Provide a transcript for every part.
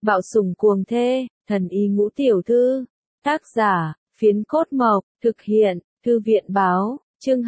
Bạo sủng cuồng thê, thần y ngũ tiểu thư. Tác giả, Phiến Cốt Mộc, thực hiện, Thư viện báo, chương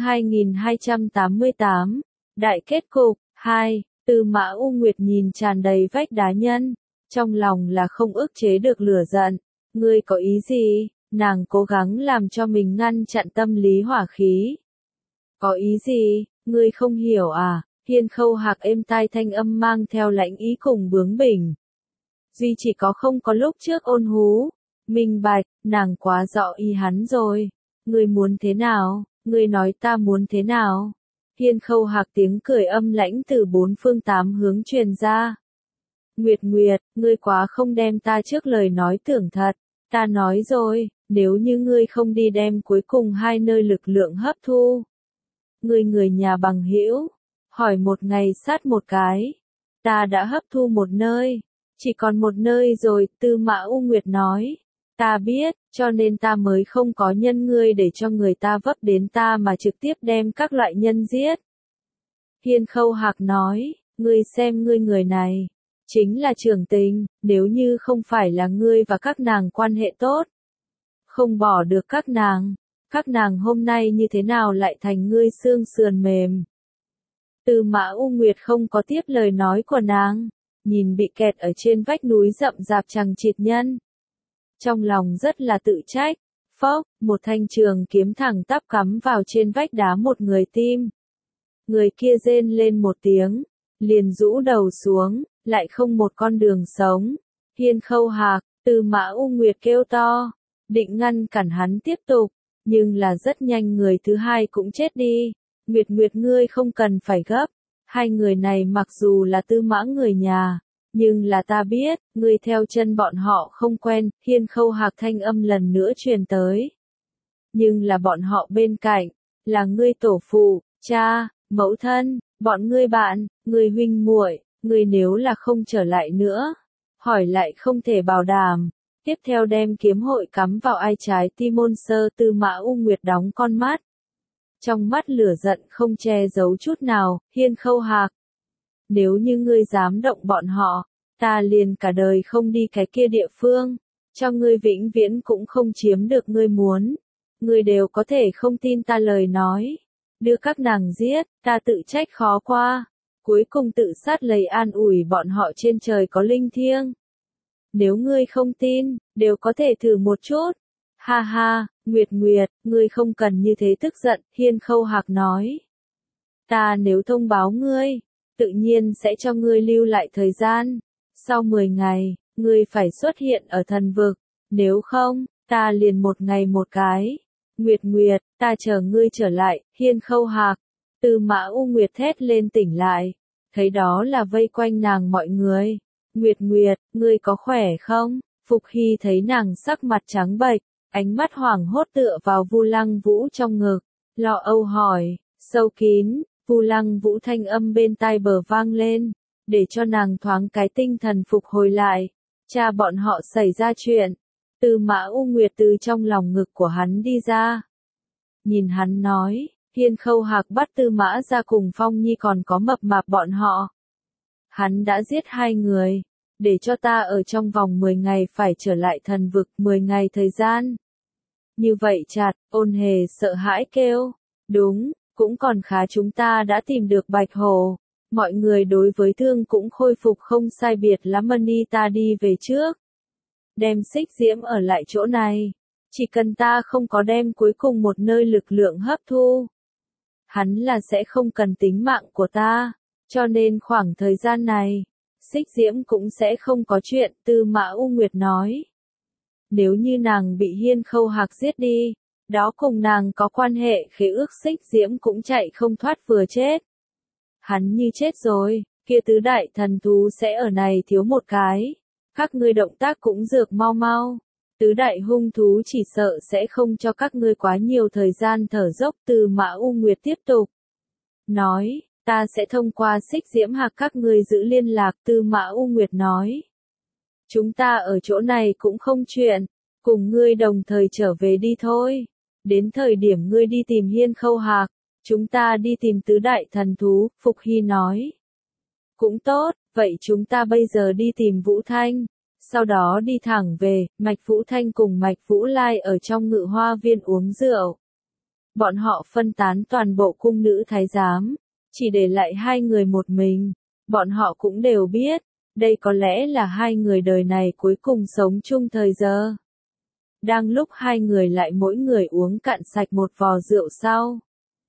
2288. Đại kết cục, 2, Tư Mã U Nguyệt nhìn tràn đầy vách đá nhân. Trong lòng là không ức chế được lửa giận. Ngươi có ý gì? Nàng cố gắng làm cho mình ngăn chặn tâm lý hỏa khí. Có ý gì? Ngươi không hiểu à? Hiên Khâu Hạc êm tai thanh âm mang theo lãnh ý cùng bướng bỉnh. Duy chỉ không có lúc trước ôn hú. Minh bạch, nàng quá rõ ý hắn rồi. Ngươi muốn thế nào? Ngươi nói ta muốn thế nào? Hiên Khâu Hạc tiếng cười âm lãnh từ bốn phương tám hướng truyền ra. Nguyệt Nguyệt, ngươi quá không đem ta trước lời nói tưởng thật. Ta nói rồi, nếu như ngươi không đi đem cuối cùng hai nơi lực lượng hấp thu. Ngươi người nhà bằng hữu, hỏi một ngày sát một cái. Ta đã hấp thu một nơi, chỉ còn một nơi rồi, Tư Mã U Nguyệt nói. Ta biết, cho nên ta mới không có nhân ngươi để cho người ta vấp đến ta mà trực tiếp đem các loại nhân giết. Hiên Khâu Hạc nói, ngươi xem ngươi người này, chính là trưởng tình, nếu như không phải là ngươi và các nàng quan hệ tốt, không bỏ được các nàng hôm nay như thế nào lại thành ngươi xương sườn mềm. Tư Mã U Nguyệt không có tiếp lời nói của nàng, nhìn bị kẹt ở trên vách núi rậm rạp chằng chịt nhân. Trong lòng rất là tự trách, phốc, một thanh trường kiếm thẳng tắp cắm vào trên vách đá một người tim. Người kia rên lên một tiếng, liền rũ đầu xuống, lại không một con đường sống. Hiên Khâu Hạc, Tư Mã U Nguyệt kêu to, định ngăn cản hắn tiếp tục, nhưng là rất nhanh người thứ hai cũng chết đi. Nguyệt Nguyệt ngươi không cần phải gấp, hai người này mặc dù là Tư Mã người nhà, nhưng là ta biết, ngươi theo chân bọn họ không quen. Hiên Khâu Hạc thanh âm lần nữa truyền tới. Nhưng là bọn họ bên cạnh, là ngươi tổ phụ, cha, mẫu thân, bọn ngươi bạn, ngươi huynh muội, ngươi nếu là không trở lại nữa, hỏi lại không thể bảo đảm. Tiếp theo đem kiếm hội cắm vào ai trái tim môn sơ. Tư Mã U Nguyệt đóng con mắt. Trong mắt lửa giận không che giấu chút nào. Hiên Khâu Hạc, nếu như ngươi dám động bọn họ, ta liền cả đời không đi cái kia địa phương, cho ngươi vĩnh viễn cũng không chiếm được ngươi muốn. Ngươi đều có thể không tin ta lời nói, đưa các nàng giết, ta tự trách khó qua, cuối cùng tự sát lấy an ủi bọn họ trên trời có linh thiêng. Nếu ngươi không tin, đều có thể thử một chút. Ha ha, Nguyệt Nguyệt, ngươi không cần như thế tức giận. Hiên Khâu Hạc nói. Ta nếu thông báo ngươi, tự nhiên sẽ cho ngươi lưu lại thời gian. Sau 10 ngày, ngươi phải xuất hiện ở thần vực. Nếu không, ta liền một ngày một cái. Nguyệt Nguyệt, ta chờ ngươi trở lại. Hiên Khâu Hạc, Tư Mã U Nguyệt thét lên tỉnh lại. Thấy đó là vây quanh nàng mọi người. Nguyệt Nguyệt, ngươi có khỏe không? Phục Hy thấy nàng sắc mặt trắng bệch, ánh mắt hoảng hốt tựa vào Vu Lăng Vũ trong ngực, lo âu hỏi, sâu kín. Vu Lăng Vũ thanh âm bên tai bờ vang lên, để cho nàng thoáng cái tinh thần phục hồi lại. Cha bọn họ xảy ra chuyện. Tư Mã U Nguyệt từ trong lòng ngực của hắn đi ra. Nhìn hắn nói, Hiên Khâu Hạc bắt Tư Mã ra cùng Phong Nhi còn có Mập Mạp bọn họ. Hắn đã giết 2 người, để cho ta ở trong vòng 10 ngày phải trở lại thần vực. 10 ngày thời gian. Như vậy chặt, Ôn Hề sợ hãi kêu. Đúng, cũng còn khá chúng ta đã tìm được Bạch Hổ. Mọi người đối với thương cũng khôi phục không sai biệt lắm. Mani ta đi về trước. Đem Xích Diễm ở lại chỗ này. Chỉ cần ta không có đem cuối cùng một nơi lực lượng hấp thu, hắn là sẽ không cần tính mạng của ta. Cho nên khoảng thời gian này, Xích Diễm cũng sẽ không có chuyện. Tư Mã U Nguyệt nói. Nếu như nàng bị Hiên Khâu Hạc giết đi, đó cùng nàng có quan hệ khế ước. Xích Diễm cũng chạy không thoát vừa chết. Hắn như chết rồi, kia tứ đại thần thú sẽ ở này thiếu một cái. Các ngươi động tác cũng dược mau mau. Tứ đại hung thú chỉ sợ sẽ không cho các ngươi quá nhiều thời gian thở dốc. Tư Mã U Nguyệt tiếp tục nói, ta sẽ thông qua Xích Diễm Hạc các ngươi giữ liên lạc. Tư Mã U Nguyệt nói, chúng ta ở chỗ này cũng không chuyện, cùng ngươi đồng thời trở về đi thôi. Đến thời điểm ngươi đi tìm Hiên Khâu Hạc, chúng ta đi tìm tứ đại thần thú. Phục Hy nói, cũng tốt, vậy chúng ta bây giờ đi tìm Vũ Thanh. Sau đó đi thẳng về, Mạch Vũ Thanh cùng Mạch Vũ Lai ở trong Ngự Hoa Viên uống rượu. Bọn họ phân tán toàn bộ cung nữ thái giám, chỉ để lại hai người một mình. Bọn họ cũng đều biết, đây có lẽ là hai người đời này cuối cùng sống chung thời giờ. Đang lúc hai người lại mỗi người uống cạn sạch một vò rượu sau.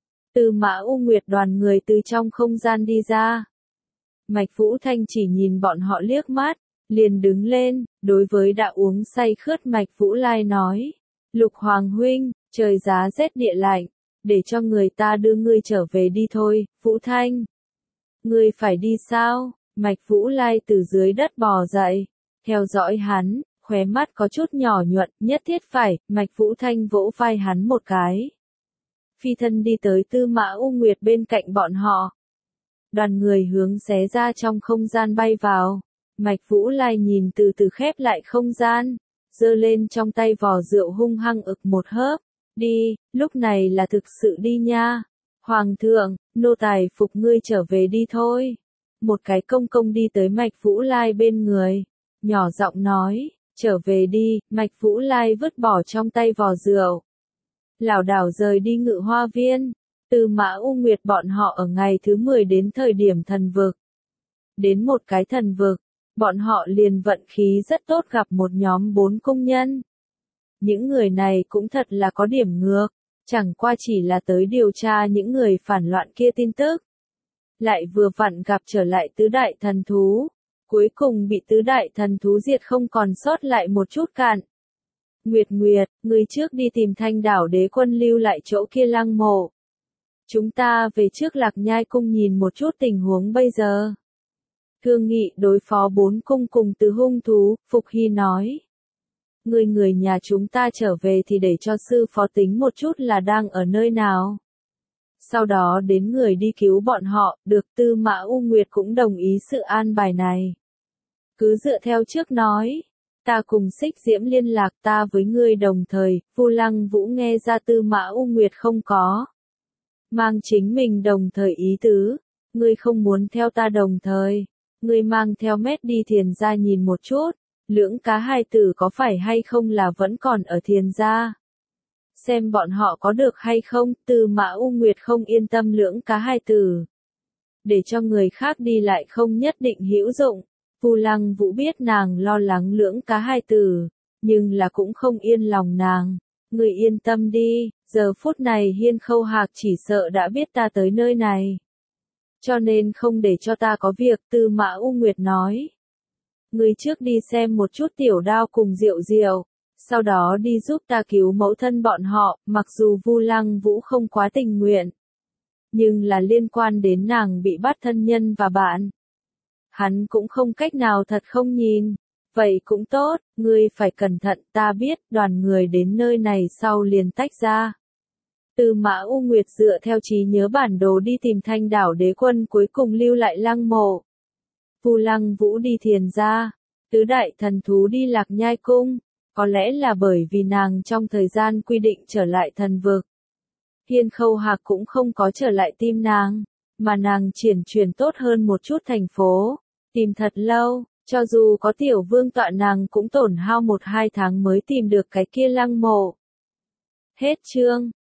Tư Mã U Nguyệt đoàn người từ trong không gian đi ra. Mạch Vũ Thanh chỉ nhìn bọn họ liếc mắt, liền đứng lên, đối với đã uống say khướt Mạch Vũ Lai nói. Lục Hoàng huynh, trời giá rét địa lạnh, để cho người ta đưa ngươi trở về đi thôi, Vũ Thanh. Ngươi phải đi sao? Mạch Vũ Lai từ dưới đất bò dậy, theo dõi hắn, khóe mắt có chút nhỏ nhuận, nhất thiết phải, Mạch Vũ Thanh vỗ vai hắn một cái. Phi thân đi tới Tư Mã U Nguyệt bên cạnh bọn họ. Đoàn người hướng xé ra trong không gian bay vào. Mạch Vũ Lai nhìn từ từ khép lại không gian, giơ lên trong tay vò rượu hung hăng ực một hớp. Đi, lúc này là thực sự đi nha. Hoàng thượng, nô tài phục ngươi trở về đi thôi. Một cái công công đi tới Mạch Vũ Lai bên người, nhỏ giọng nói, trở về đi. Mạch Vũ Lai vứt bỏ trong tay vò rượu, lảo đảo rời đi Ngự Hoa Viên. Tư Mã U Nguyệt bọn họ ở ngày thứ 10 đến thời điểm thần vực. Đến một cái thần vực, bọn họ liền vận khí rất tốt gặp một nhóm 4 công nhân. Những người này cũng thật là có điểm ngược, chẳng qua chỉ là tới điều tra những người phản loạn kia tin tức. Lại vừa vặn gặp trở lại tứ đại thần thú, cuối cùng bị tứ đại thần thú diệt không còn sót lại một chút cạn. Nguyệt Nguyệt, người trước đi tìm Thanh Đảo Đế Quân lưu lại chỗ kia lăng mộ. Chúng ta về trước Lạc Nhai cung nhìn một chút tình huống bây giờ. Thương nghị đối phó 4 cung cùng tứ hung thú, Phục Hy nói. Người nhà chúng ta trở về thì để cho sư phó tính một chút là đang ở nơi nào. Sau đó đến người đi cứu bọn họ, được Tư Mã U Nguyệt cũng đồng ý sự an bài này. Cứ dựa theo trước nói, ta cùng Xích Diễm liên lạc ta với ngươi đồng thời, Vu Lăng Vũ nghe ra Tư Mã U Nguyệt không có. Mang chính mình đồng thời ý tứ, ngươi không muốn theo ta đồng thời, ngươi mang theo Mét đi Thiền gia nhìn một chút, lưỡng cá hai tử có phải hay không là vẫn còn ở Thiền gia. Xem bọn họ có được hay không, Tư Mã U Nguyệt không yên tâm lưỡng cá hai tử. Để cho người khác đi lại không nhất định hữu dụng, Vu Lăng Vũ biết nàng lo lắng lưỡng cá hai tử, nhưng là cũng không yên lòng nàng. Người yên tâm đi, giờ phút này Hiên Khâu Hạc chỉ sợ đã biết ta tới nơi này. Cho nên không để cho ta có việc, Tư Mã U Nguyệt nói. Người trước đi xem một chút Tiểu Đao cùng Diệu Diệu, sau đó đi giúp ta cứu mẫu thân bọn họ, mặc dù Vu Lăng Vũ không quá tình nguyện. Nhưng là liên quan đến nàng bị bắt thân nhân và bạn. Hắn cũng không cách nào thật không nhìn. Vậy cũng tốt, ngươi phải cẩn thận, ta biết, đoàn người đến nơi này sau liền tách ra. Tư Mã U Nguyệt dựa theo trí nhớ bản đồ đi tìm Thanh Đảo Đế Quân cuối cùng lưu lại lăng mộ. Vu Lăng Vũ đi Thiền gia, tứ đại thần thú đi Lạc Nhai cung, có lẽ là bởi vì nàng trong thời gian quy định trở lại thần vực. Hiên Khâu Hạc cũng không có trở lại tim nàng, mà nàng chuyển tốt hơn một chút thành phố, tìm thật lâu. Cho dù có Tiểu Vương tọa nàng cũng tổn hao 1-2 tháng mới tìm được cái kia lăng mộ. Hết chương.